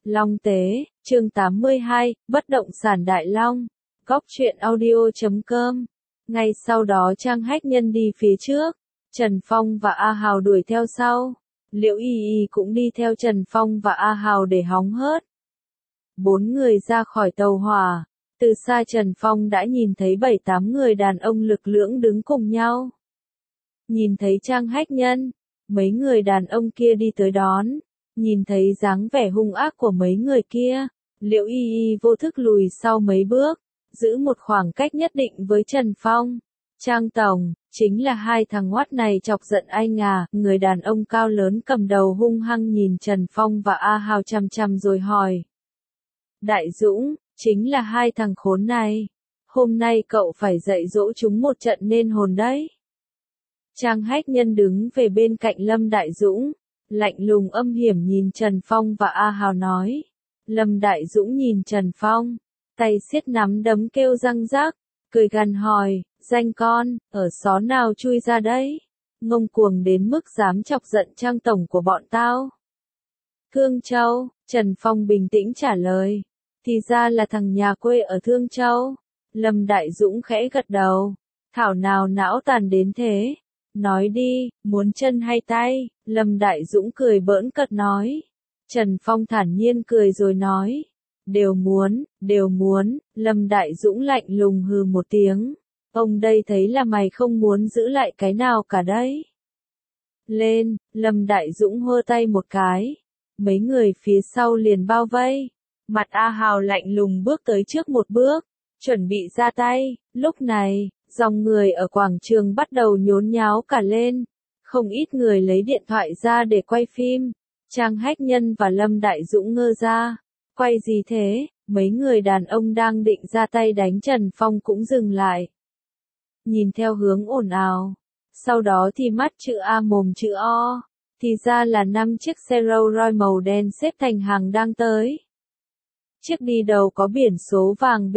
Long Tế, chương 82, Bất động sản Đại Long, Góc truyện audio.com. Ngay sau đó Trang Hách Nhân đi phía trước, Trần Phong và A Hào đuổi theo sau. Liễu Y Y cũng đi theo Trần Phong và A Hào để hóng hớt. 4 người ra khỏi tàu hỏa, từ xa Trần Phong đã nhìn thấy 7-8 người đàn ông lực lưỡng đứng cùng nhau. Nhìn thấy Trang Hách Nhân, mấy người đàn ông kia đi tới đón, nhìn thấy dáng vẻ hung ác của mấy người kia, Liễu Y Y vô thức lùi sau mấy bước, giữ một khoảng cách nhất định với Trần Phong. Trang tổng, chính là hai thằng ngoát này chọc giận anh à? Người đàn ông cao lớn cầm đầu hung hăng nhìn Trần Phong và A Hào chằm chằm rồi hỏi. Đại Dũng, chính là hai thằng khốn này. Hôm nay cậu phải dạy dỗ chúng một trận nên hồn đấy. Trang Hách Nhân đứng về bên cạnh Lâm Đại Dũng, lạnh lùng âm hiểm nhìn Trần Phong và A Hào nói. Lâm Đại Dũng nhìn Trần Phong, tay siết nắm đấm kêu răng rắc, cười gằn hỏi, danh con, ở xó nào chui ra đấy? Ngông cuồng đến mức dám chọc giận Trang tổng của bọn tao. Thương Châu, Trần Phong bình tĩnh trả lời, thì ra là thằng nhà quê ở Thương Châu. Lâm Đại Dũng khẽ gật đầu, thảo nào não tàn đến thế. Nói đi, muốn chân hay tay? Lâm Đại Dũng cười bỡn cợt nói. Trần Phong thản nhiên cười rồi nói. Đều muốn, đều muốn. Lâm Đại Dũng lạnh lùng hừ một tiếng. Ông đây thấy là mày không muốn giữ lại cái nào cả đấy. Lên, Lâm Đại Dũng hơ tay một cái. Mấy người phía sau liền bao vây. Mặt A Hào lạnh lùng bước tới trước một bước, chuẩn bị ra tay. Lúc này, dòng người ở quảng trường bắt đầu nhốn nháo cả lên. Không ít người lấy điện thoại ra để quay phim. Trang Hách Nhân và Lâm Đại Dũng ngơ ra. Quay gì thế? Mấy người đàn ông đang định ra tay đánh Trần Phong cũng dừng lại. Nhìn theo hướng ồn ào. Sau đó thì mắt chữ A mồm chữ O. Thì ra là 5 chiếc xe Rolls Royce màu đen xếp thành hàng đang tới. Chiếc đi đầu có biển số vàng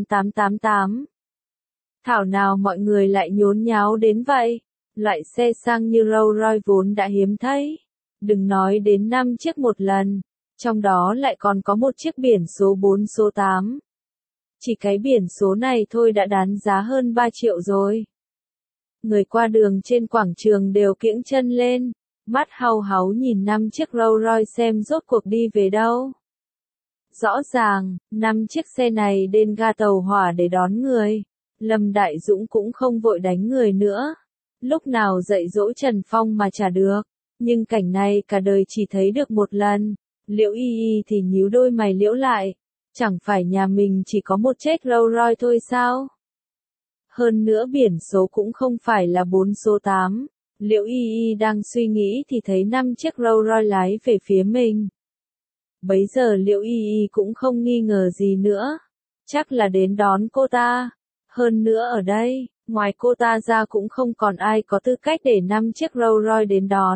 B8888. Thảo nào mọi người lại nhốn nháo đến vậy. Loại xe sang như Rolls Royce vốn đã hiếm thấy. Đừng nói đến 5 chiếc một lần. Trong đó lại còn có một chiếc biển số 4 số 8. Chỉ cái biển số này thôi đã đáng giá hơn 3 triệu rồi. Người qua đường trên quảng trường đều kiễng chân lên. Mắt hau háu nhìn 5 chiếc Rolls Royce xem rốt cuộc đi về đâu. Rõ ràng, 5 chiếc xe này đến ga tàu hỏa để đón người. Lâm Đại Dũng cũng không vội đánh người nữa. Lúc nào dạy dỗ Trần Phong mà chả được. Nhưng cảnh này cả đời chỉ thấy được một lần. Liễu Y Y thì nhíu đôi mày liễu lại. Chẳng phải nhà mình chỉ có một chiếc Rolls Royce thôi sao? Hơn nữa biển số cũng không phải là 4 số 8. Liễu Y Y đang suy nghĩ thì thấy 5 chiếc Rolls Royce lái về phía mình. Bấy giờ Liễu Y Y cũng không nghi ngờ gì nữa. Chắc là đến đón cô ta. Hơn nữa ở đây, ngoài cô ta ra cũng không còn ai có tư cách để 5 chiếc Rolls Royce đến đón.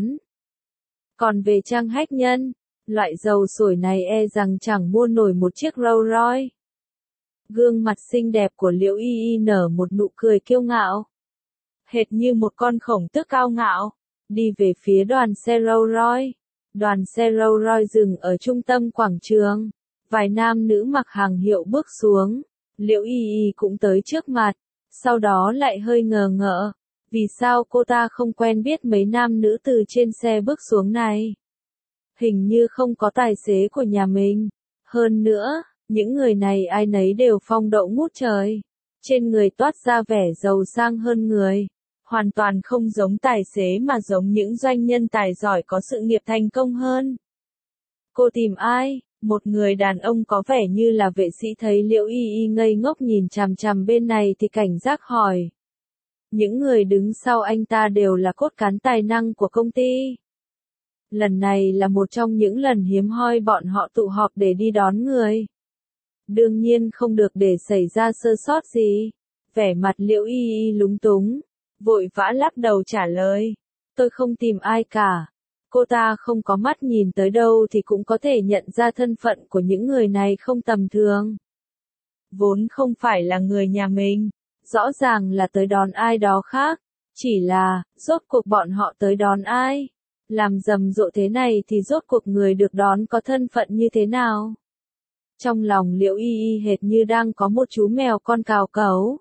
Còn về Trang Hách Nhân, loại dầu sổi này e rằng chẳng mua nổi một chiếc Rolls Royce. Gương mặt xinh đẹp của Liễu Y Y nở một nụ cười kiêu ngạo. Hệt như một con khổng tước cao ngạo, đi về phía đoàn xe Rolls Royce. Đoàn xe Rolls Royce dừng ở trung tâm quảng trường. Vài nam nữ mặc hàng hiệu bước xuống. Liễu Y Y cũng tới trước mặt. Sau đó lại hơi ngờ ngợ. Vì sao cô ta không quen biết mấy nam nữ từ trên xe bước xuống này? Hình như không có tài xế của nhà mình. Hơn nữa, những người này ai nấy đều phong độ ngút trời. Trên người toát ra vẻ giàu sang hơn người. Hoàn toàn không giống tài xế mà giống những doanh nhân tài giỏi có sự nghiệp thành công hơn. Cô tìm ai? Một người đàn ông có vẻ như là vệ sĩ thấy Liễu Y Y ngây ngốc nhìn chằm chằm bên này thì cảnh giác hỏi. Những người đứng sau anh ta đều là cốt cán tài năng của công ty. Lần này là một trong những lần hiếm hoi bọn họ tụ họp để đi đón người. Đương nhiên không được để xảy ra sơ sót gì. Vẻ mặt Liễu Y Y lúng túng, vội vã lắc đầu trả lời. Tôi không tìm ai cả. Cô ta không có mắt nhìn tới đâu thì cũng có thể nhận ra thân phận của những người này không tầm thường. Vốn không phải là người nhà mình, rõ ràng là tới đón ai đó khác. Chỉ là, rốt cuộc bọn họ tới đón ai? Làm rầm rộ thế này thì rốt cuộc người được đón có thân phận như thế nào? Trong lòng Liễu Y Y hệt như đang có một chú mèo con cào cấu.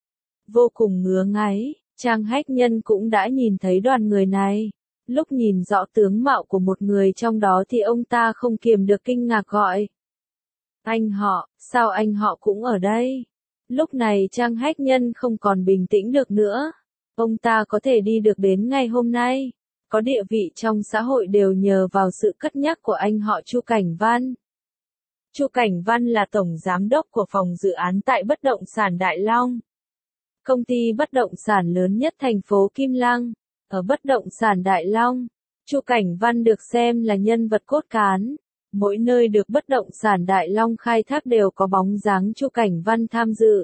Vô cùng ngứa ngáy, Trang Hách Nhân cũng đã nhìn thấy đoàn người này. Lúc nhìn rõ tướng mạo của một người trong đó thì ông ta không kiềm được kinh ngạc gọi. Anh họ, sao anh họ cũng ở đây? Lúc này Trang Hách Nhân không còn bình tĩnh được nữa. Ông ta có thể đi được đến ngày hôm nay, có địa vị trong xã hội đều nhờ vào sự cất nhắc của anh họ Chu Cảnh Văn. Chu Cảnh Văn là tổng giám đốc của phòng dự án tại bất động sản Đại Long, công ty bất động sản lớn nhất thành phố Kim Lăng. Ở bất động sản Đại Long, Chu Cảnh Văn được xem là nhân vật cốt cán. Mỗi nơi được bất động sản Đại Long khai thác đều có bóng dáng Chu Cảnh Văn tham dự.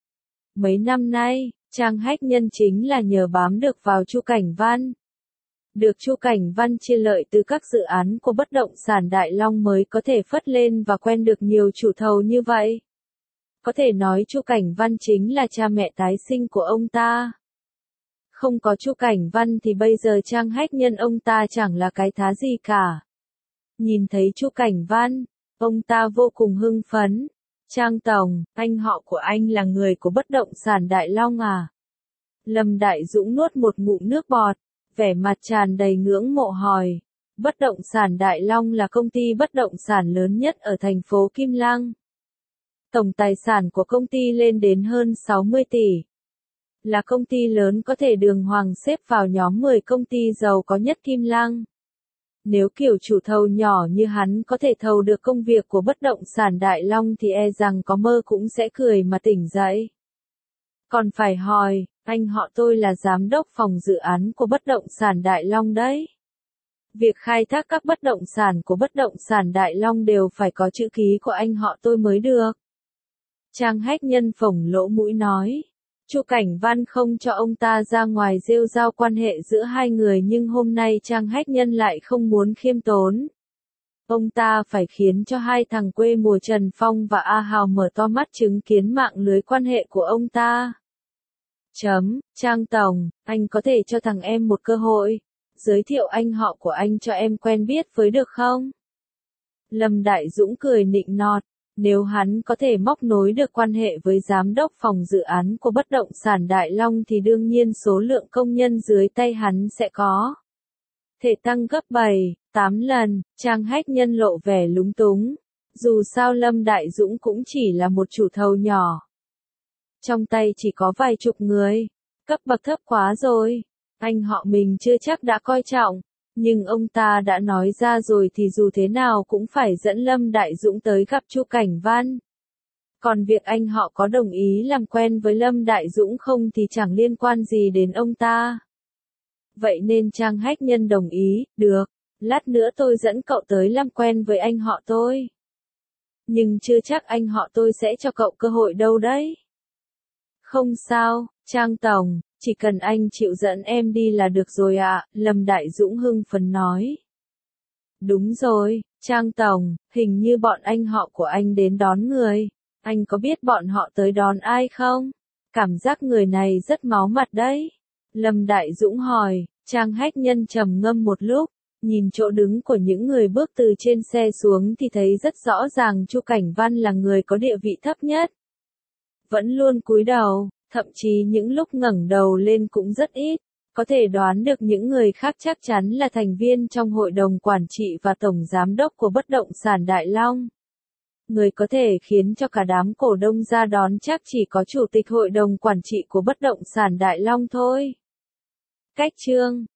Mấy năm nay, Trang Hách Nhân chính là nhờ bám được vào Chu Cảnh Văn. Được Chu Cảnh Văn chia lợi từ các dự án của bất động sản Đại Long mới có thể phất lên và quen được nhiều chủ thầu như vậy. Có thể nói Chu Cảnh Văn chính là cha mẹ tái sinh của ông ta. Không có Chu Cảnh Văn thì bây giờ Trang Hách Nhân ông ta chẳng là cái thá gì cả. Nhìn thấy Chu Cảnh Văn, ông ta vô cùng hưng phấn. Trang tổng, anh họ của anh là người của bất động sản Đại Long à? Lâm Đại Dũng nuốt một ngụm nước bọt, vẻ mặt tràn đầy ngưỡng mộ hỏi. Bất động sản Đại Long là công ty bất động sản lớn nhất ở thành phố Kim Lăng. Tổng tài sản của công ty lên đến hơn 60 tỷ. Là công ty lớn có thể đường hoàng xếp vào nhóm 10 công ty giàu có nhất Kim Lăng. Nếu kiểu chủ thầu nhỏ như hắn có thể thầu được công việc của bất động sản Đại Long thì e rằng có mơ cũng sẽ cười mà tỉnh dậy. Còn phải hỏi, anh họ tôi là giám đốc phòng dự án của bất động sản Đại Long đấy. Việc khai thác các bất động sản của bất động sản Đại Long đều phải có chữ ký của anh họ tôi mới được. Trang Hách Nhân phồng lỗ mũi nói. Chu Cảnh Văn không cho ông ta ra ngoài rêu rao quan hệ giữa hai người nhưng hôm nay Trang Hách Nhân lại không muốn khiêm tốn. Ông ta phải khiến cho hai thằng quê mùa Trần Phong và A Hào mở to mắt chứng kiến mạng lưới quan hệ của ông ta. Trang tổng, anh có thể cho thằng em một cơ hội, giới thiệu anh họ của anh cho em quen biết với được không? Lâm Đại Dũng cười nịnh nọt. Nếu hắn có thể móc nối được quan hệ với giám đốc phòng dự án của bất động sản Đại Long thì đương nhiên số lượng công nhân dưới tay hắn sẽ có thể tăng gấp 7, 8 lần. Trang Hách Nhân lộ vẻ lúng túng. Dù sao Lâm Đại Dũng cũng chỉ là một chủ thầu nhỏ. Trong tay chỉ có vài chục người. Cấp bậc thấp quá rồi. Anh họ mình chưa chắc đã coi trọng. Nhưng ông ta đã nói ra rồi thì dù thế nào cũng phải dẫn Lâm Đại Dũng tới gặp Chu Cảnh Văn. Còn việc anh họ có đồng ý làm quen với Lâm Đại Dũng không thì chẳng liên quan gì đến ông ta. Vậy nên Trang Hách Nhân đồng ý, được, lát nữa tôi dẫn cậu tới làm quen với anh họ tôi. Nhưng chưa chắc anh họ tôi sẽ cho cậu cơ hội đâu đấy. Không sao, Trang tổng. Chỉ cần anh chịu dẫn em đi là được rồi ạ, Lâm Đại Dũng hưng phấn nói. Đúng rồi, Trang tổng, hình như bọn anh họ của anh đến đón người. Anh có biết bọn họ tới đón ai không? Cảm giác người này rất máu mặt đấy. Lâm Đại Dũng hỏi, Trang Hách Nhân trầm ngâm một lúc, nhìn chỗ đứng của những người bước từ trên xe xuống thì thấy rất rõ ràng Chu Cảnh Văn là người có địa vị thấp nhất. Vẫn luôn cúi đầu. Thậm chí những lúc ngẩng đầu lên cũng rất ít, có thể đoán được những người khác chắc chắn là thành viên trong hội đồng quản trị và tổng giám đốc của bất động sản Đại Long. Người có thể khiến cho cả đám cổ đông ra đón chắc chỉ có chủ tịch hội đồng quản trị của bất động sản Đại Long thôi. Cách chương